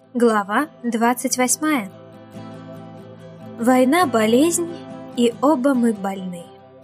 Глава 28. Война, болезнь, и оба мы больны.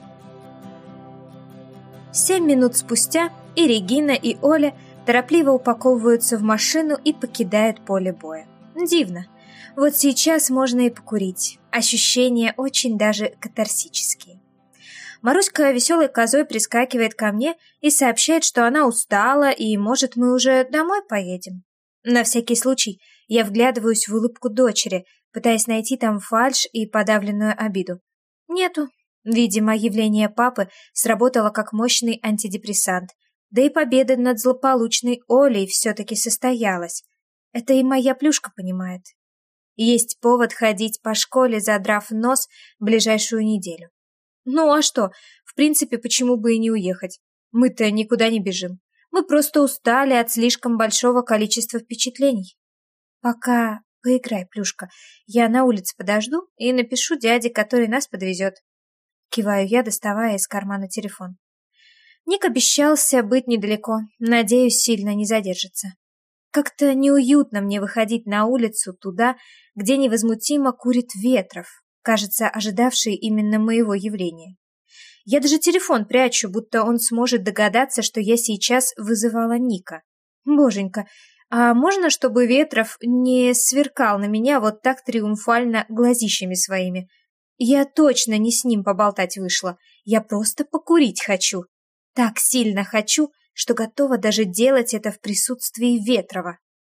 7 минут спустя и Регина, и Оля торопливо упаковываются в машину и покидают поле боя. Дивно. Вот сейчас можно и покурить. Ощущения очень даже катарсические. Маруська веселой козой прискакивает ко мне и сообщает, что она устала и, может, мы уже домой поедем. На всякий случай я вглядываюсь в улыбку дочери, пытаясь найти там фальшь и подавленную обиду. Нету. Видимо, явление папы сработало как мощный антидепрессант. Да и победа над злополучной Олей все-таки состоялась. Это и моя плюшка понимает. Есть повод ходить по школе, задрав нос, в ближайшую неделю. Ну а что? В принципе, почему бы и не уехать? Мы-то никуда не бежим. Мы просто устали от слишком большого количества впечатлений. Пока поиграй, плюшка. Я на улице подожду и напишу дяде, который нас подвезет. Киваю я, доставая из кармана телефон. Ник обещался быть недалеко. Надеюсь, сильно не задержится. Как-то неуютно мне выходить на улицу туда, где невозмутимо курит Ветров, кажется, ожидавший именно моего явления. Я даже телефон прячу, будто он сможет догадаться, что я сейчас вызывала Ника. Боженька, а можно, чтобы Ветров не сверкал на меня вот так триумфально глазищами своими? Я точно не с ним поболтать вышла. Я просто покурить хочу. Так сильно хочу, что готова даже делать это в присутствии Ветрова.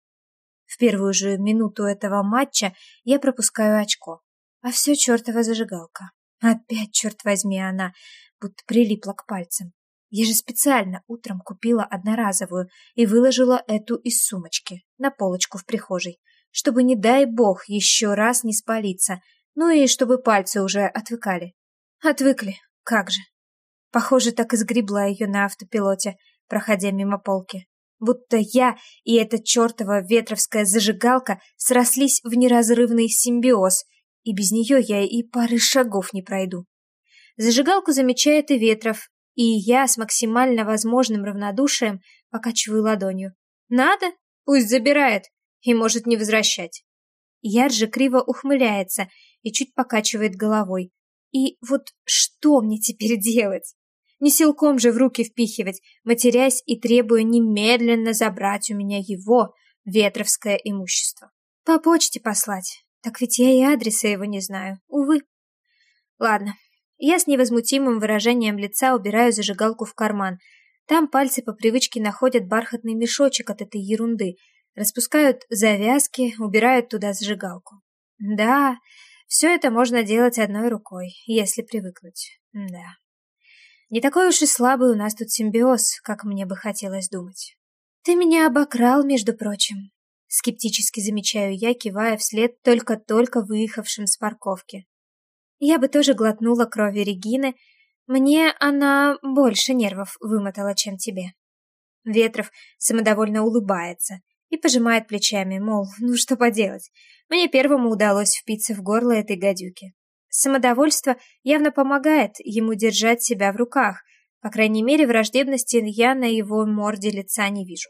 В первую же минуту этого матча я пропускаю очко. А все чертова зажигалка. Опять, черт возьми, она будто прилипла к пальцам. Я же специально утром купила одноразовую и выложила эту из сумочки на полочку в прихожей, чтобы, не дай бог, еще раз не спалиться, ну и чтобы пальцы уже отвыкали. Отвыкли, как же. Похоже, так и сгребла ее на автопилоте, проходя мимо полки. Будто я и эта чертова ветровская зажигалка срослись в неразрывный симбиоз, и без нее я и пары шагов не пройду. Зажигалку замечает и Ветров, и я с максимально возможным равнодушием покачиваю ладонью. Надо? Пусть забирает, и может не возвращать. Яр же криво ухмыляется и чуть покачивает головой. И вот что мне теперь делать? Не силком же в руки впихивать, матерясь и требуя немедленно забрать у меня его, ветровское имущество. По почте послать. Так ведь я и адреса его не знаю, увы. Ладно, я с невозмутимым выражением лица убираю зажигалку в карман. Там пальцы по привычке находят бархатный мешочек от этой ерунды, распускают завязки, убирают туда зажигалку. Да, все это можно делать одной рукой, если привыкнуть. Да. Не такой уж и слабый у нас тут симбиоз, как мне бы хотелось думать. Ты меня обокрал, между прочим. Скептически замечаю я, кивая вслед только-только выехавшим с парковки. Я бы тоже глотнула крови Регины, мне она больше нервов вымотала, чем тебе. Ветров самодовольно улыбается и пожимает плечами, мол, ну что поделать, мне первому удалось впиться в горло этой гадюки. Самодовольство явно помогает ему держать себя в руках, по крайней мере, враждебности я на его морде лица не вижу.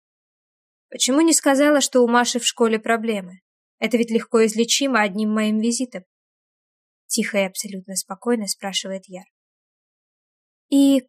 Почему не сказала, что у Маши в школе проблемы? Это ведь легко излечимо одним моим визитом. Тихо и абсолютно спокойно спрашивает Яр. И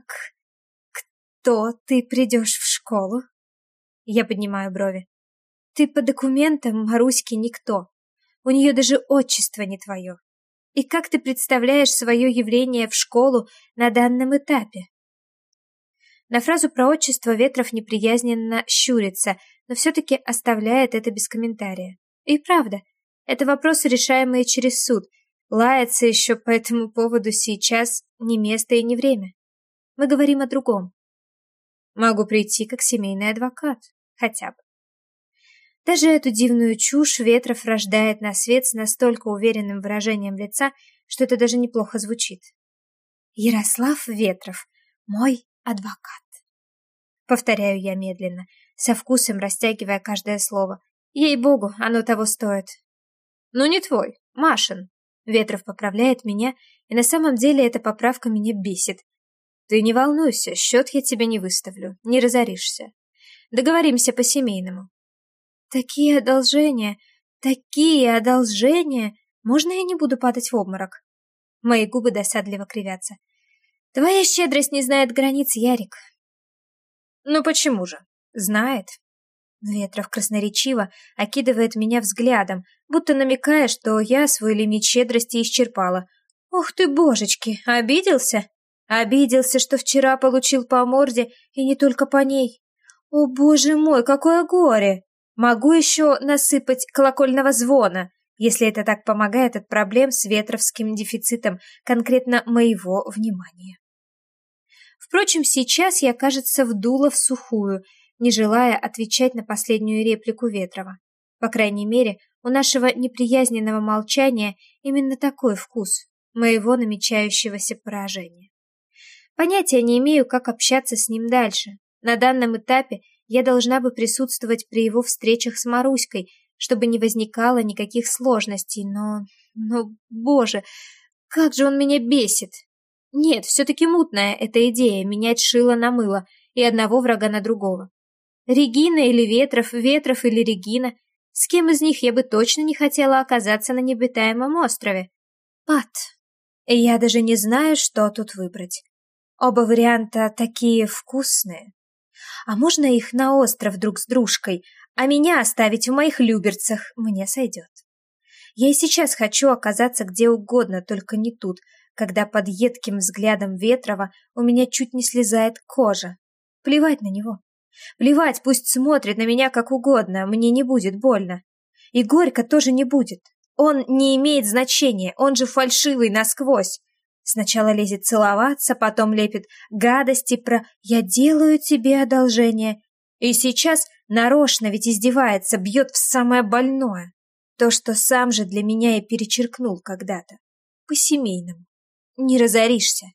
кто ты придешь в школу? Я поднимаю брови. Ты по документам Маруське никто. У нее даже отчество не твое. И как ты представляешь свое явление в школу на данном этапе? На фразу про отчество Ветров неприязненно щурится, но все-таки оставляет это без комментария. И правда, это вопросы, решаемые через суд. Лаяться еще по этому поводу сейчас не место и не время. Мы говорим о другом. Могу прийти как семейный адвокат, хотя бы. Даже эту дивную чушь Ветров рождает на свет с настолько уверенным выражением лица, что это даже неплохо звучит. Ярослав Ветров, мой адвокат. Повторяю я медленно, со вкусом растягивая каждое слово. Ей-богу, оно того стоит. Ну не твой, Машин. Ветров поправляет меня, и на самом деле эта поправка меня бесит. Ты не волнуйся, счет я тебе не выставлю, не разоришься. Договоримся по-семейному. такие одолжения, такие одолжения! Можно я не буду падать в обморок?» Мои губы досадливо кривятся. «Твоя щедрость не знает границ, Ярик». «Ну почему же? Знает». Ветров красноречиво окидывает меня взглядом, будто намекая, что я свой лимит щедрости исчерпала. «Ух ты, божечки, обиделся?» Обиделся, что вчера получил по морде, и не только по ней. О, боже мой, какое горе! Могу еще насыпать колокольного звона, если это так помогает от проблем с ветровским дефицитом конкретно моего внимания. Впрочем, сейчас я, кажется, вдула в сухую, не желая отвечать на последнюю реплику Ветрова. По крайней мере, у нашего неприязненного молчания именно такой вкус моего намечающегося поражения. Понятия не имею, как общаться с ним дальше. На данном этапе я должна бы присутствовать при его встречах с Маруськой, чтобы не возникало никаких сложностей, но, боже, как же он меня бесит! Нет, все-таки мутная эта идея менять шило на мыло и одного врага на другого. Регина или Ветров, Ветров или Регина, с кем из них я бы точно не хотела оказаться на необитаемом острове? Пат. И я даже не знаю, что тут выбрать. Оба варианта такие вкусные. А можно их на остров друг с дружкой, а меня оставить в моих люберцах, мне сойдет. Я и сейчас хочу оказаться где угодно, только не тут, когда под едким взглядом Ветрова у меня чуть не слезает кожа. Плевать на него. Плевать, пусть смотрит на меня как угодно, мне не будет больно. И горько тоже не будет. Он не имеет значения, он же фальшивый насквозь. Сначала лезет целоваться, потом лепит гадости про «я делаю тебе одолжение». И сейчас нарочно ведь издевается, бьет в самое больное. То, что сам же для меня и перечеркнул когда-то. По-семейному. Не разоришься.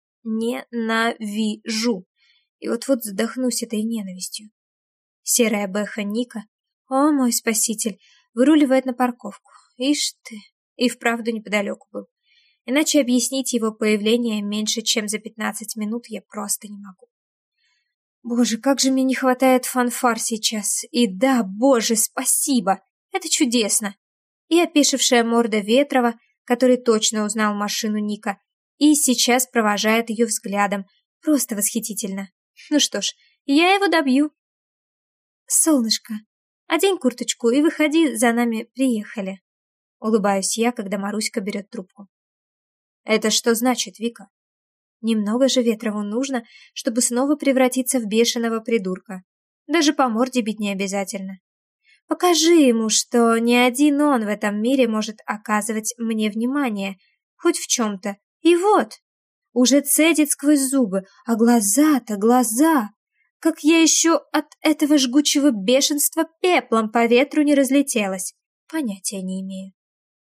Ненавижу. И вот-вот задохнусь этой ненавистью. Серая бэха Ника, о мой спаситель, выруливает на парковку. Ишь ты, и вправду неподалеку был. Иначе объяснить его появление меньше, чем за 15 минут я просто не могу. Боже, как же мне не хватает фанфар сейчас. И да, боже, спасибо. Это чудесно. И опешившая морда Ветрова, который точно узнал машину Ника, и сейчас провожает ее взглядом. Просто восхитительно. Ну что ж, я его добью. Солнышко, одень курточку и выходи, за нами приехали. Улыбаюсь я, когда Маруська берет трубку. Это что значит, Вика? Немного же Ветрову нужно, чтобы снова превратиться в бешеного придурка. Даже по морде бить не обязательно. Покажи ему, что не один он в этом мире может оказывать мне внимание, хоть в чем-то. И вот, уже цедит сквозь зубы, а глаза-то глаза! Как я еще от этого жгучего бешенства пеплом по ветру не разлетелась, понятия не имею.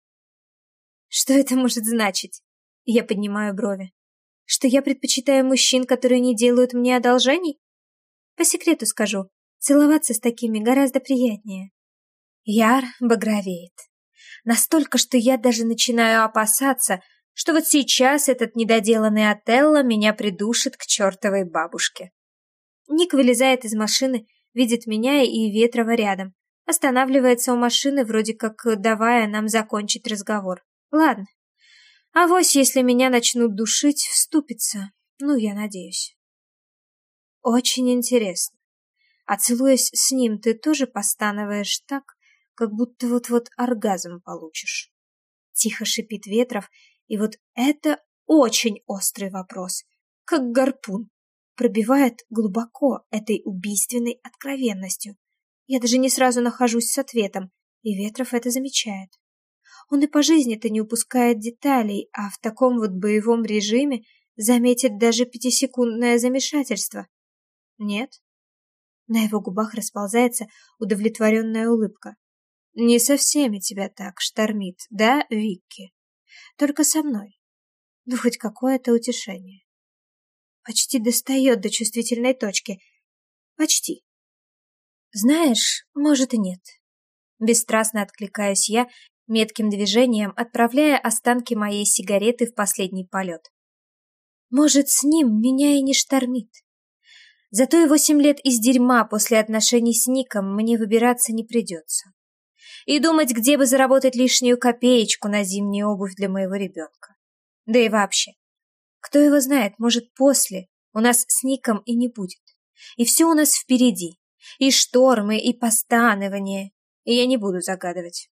Что это может значить? Я поднимаю брови. Что я предпочитаю мужчин, которые не делают мне одолжений? По секрету скажу, целоваться с такими гораздо приятнее. Яр багровеет. Настолько, что я даже начинаю опасаться, что вот сейчас этот недоделанный Отелло меня придушит к чертовой бабушке. Ник вылезает из машины, видит меня и Ветрова рядом. Останавливается у машины, вроде как давая нам закончить разговор. Ладно. Авось, если меня начнут душить, вступится. Ну, я надеюсь. Очень интересно. А целуясь с ним, ты тоже постанываешь так, как будто вот-вот оргазм получишь. Тихо шипит Ветров, и вот это очень острый вопрос, как гарпун. Пробивает глубоко этой убийственной откровенностью. Я даже не сразу нахожусь с ответом, и Ветров это замечает. Он и по жизни-то не упускает деталей, а в таком вот боевом режиме заметит даже 5-секундное замешательство. Нет? На его губах расползается удовлетворенная улыбка. Не со всеми тебя так штормит, да, Викки? Только со мной. Ну, хоть какое-то утешение. Почти достает до чувствительной точки. Почти. Знаешь, может и нет. Бесстрастно откликаюсь я, метким движением отправляя останки моей сигареты в последний полет. Может, с ним меня и не штормит. Зато и 8 лет из дерьма после отношений с Ником мне выбираться не придется. И думать, где бы заработать лишнюю копеечку на зимнюю обувь для моего ребенка. Да и вообще, кто его знает, может, после у нас с Ником и не будет. И все у нас впереди. И штормы, и постанывания. И я не буду загадывать.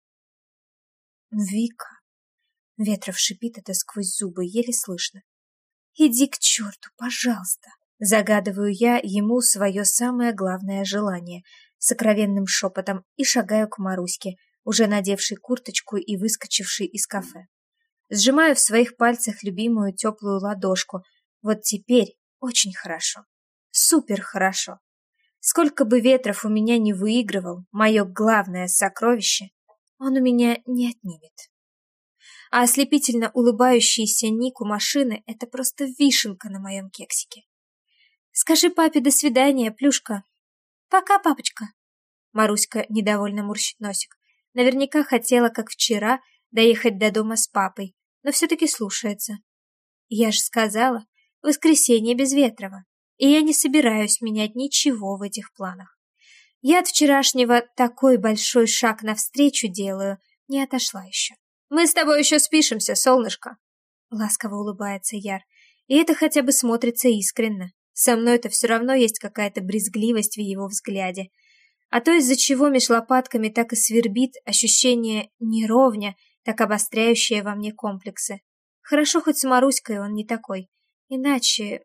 Вика. Ветров шипит это сквозь зубы, еле слышно. Иди к черту, пожалуйста. Загадываю я ему свое самое главное желание сокровенным шепотом и шагаю к Маруське, уже надевшей курточку и выскочившей из кафе. Сжимаю в своих пальцах любимую теплую ладошку. Вот теперь очень хорошо. Супер хорошо. Сколько бы Ветров у меня не выигрывал, мое главное сокровище он у меня не отнимет. А ослепительно улыбающийся Ник у машины — это просто вишенка на моем кексике. Скажи папе до свидания, Плюшка. Пока, папочка. Маруська недовольно морщит носик. Наверняка хотела, как вчера, доехать до дома с папой, но все-таки слушается. Я же сказала, воскресенье без Ветрова, и я не собираюсь менять ничего в этих планах. Я от вчерашнего такой большой шаг навстречу делаю, не отошла еще. Мы с тобой еще спишемся, солнышко. Ласково улыбается Яр, и это хотя бы смотрится искренно. Со мной-то все равно есть какая-то брезгливость в его взгляде. А то, из-за чего меж лопатками так и свербит ощущение неровня, так обостряющее во мне комплексы. Хорошо, хоть с Маруськой он не такой. Иначе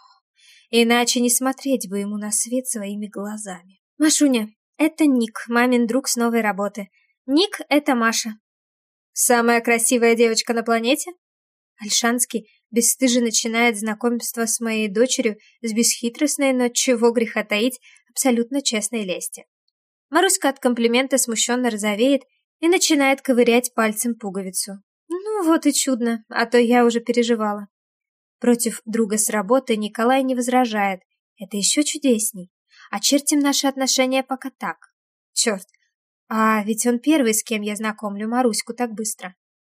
не смотреть бы ему на свет своими глазами. Машуня, это Ник, мамин друг с новой работы. Ник — это Маша. Самая красивая девочка на планете? Ольшанский бесстыже начинает знакомство с моей дочерью с бесхитростной, но чего греха таить, абсолютно честной лести. Маруська от комплимента смущенно розовеет и начинает ковырять пальцем пуговицу. Ну вот и чудно, а то я уже переживала. Против друга с работы Николай не возражает. Это еще чудесней. Очертим наши отношения пока так. Черт, а ведь он первый, с кем я знакомлю Маруську так быстро.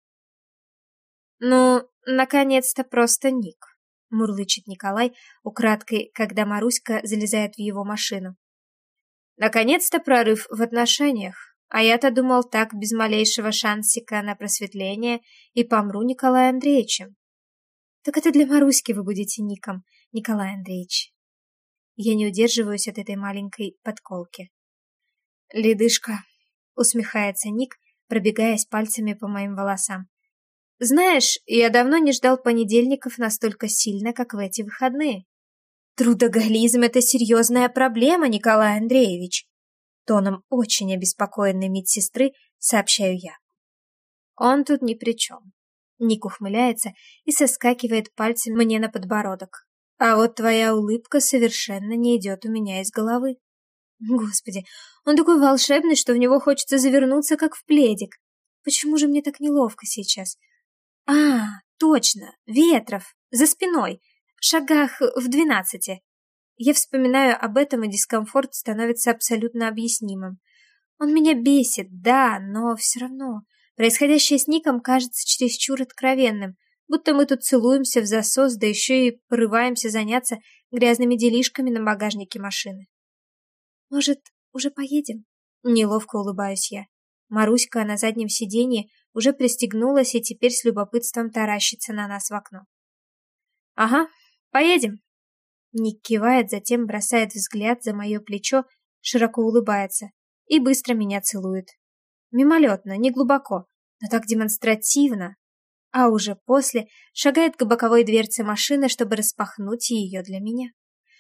Ну, наконец-то просто Ник, мурлычет Николай украдкой, когда Маруська залезает в его машину. Наконец-то прорыв в отношениях, а я-то думал так без малейшего шансика на просветление и помру Николаем Андреевичем. Так это для Маруськи вы будете Ником, Николай Андреевич. Я не удерживаюсь от этой маленькой подколки. Ледышка, усмехается Ник, пробегаясь пальцами по моим волосам. Знаешь, я давно не ждал понедельников настолько сильно, как в эти выходные. Трудоголизм — это серьезная проблема, Николай Андреевич. Тоном очень обеспокоенной медсестры сообщаю я. Он тут ни при чем. Ник ухмыляется и соскакивает пальцем мне на подбородок. А вот твоя улыбка совершенно не идет у меня из головы. Господи, он такой волшебный, что в него хочется завернуться, как в пледик. Почему же мне так неловко сейчас? А, точно, Ветров, за спиной, в шагах в 12. Я вспоминаю об этом, и дискомфорт становится абсолютно объяснимым. Он меня бесит, да, но все равно. Происходящее с Ником кажется чересчур откровенным, будто мы тут целуемся в засос, да еще и порываемся заняться грязными делишками на багажнике машины. Может, уже поедем? Неловко улыбаюсь я. Маруська на заднем сиденье уже пристегнулась и теперь с любопытством таращится на нас в окно. Ага, поедем. Ник кивает, затем бросает взгляд за мое плечо, широко улыбается и быстро меня целует. Мимолетно, не глубоко, но так демонстративно. А уже после шагает к боковой дверце машины, чтобы распахнуть ее для меня.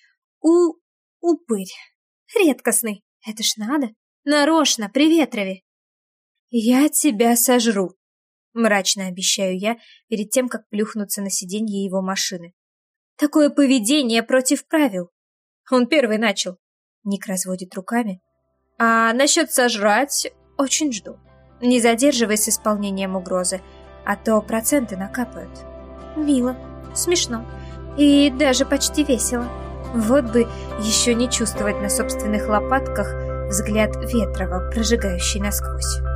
Упырь. Редкостный. Это ж надо. Нарочно, при Ветрове. Я тебя сожру, мрачно обещаю я перед тем, как плюхнуться на сиденье его машины. Такое поведение против правил. Он первый начал. Ник разводит руками. А насчет сожрать очень жду. Не задерживай с исполнением угрозы, а то проценты накапают. Мило, смешно и даже почти весело. Вот бы еще не чувствовать на собственных лопатках взгляд Ветрова, прожигающий насквозь.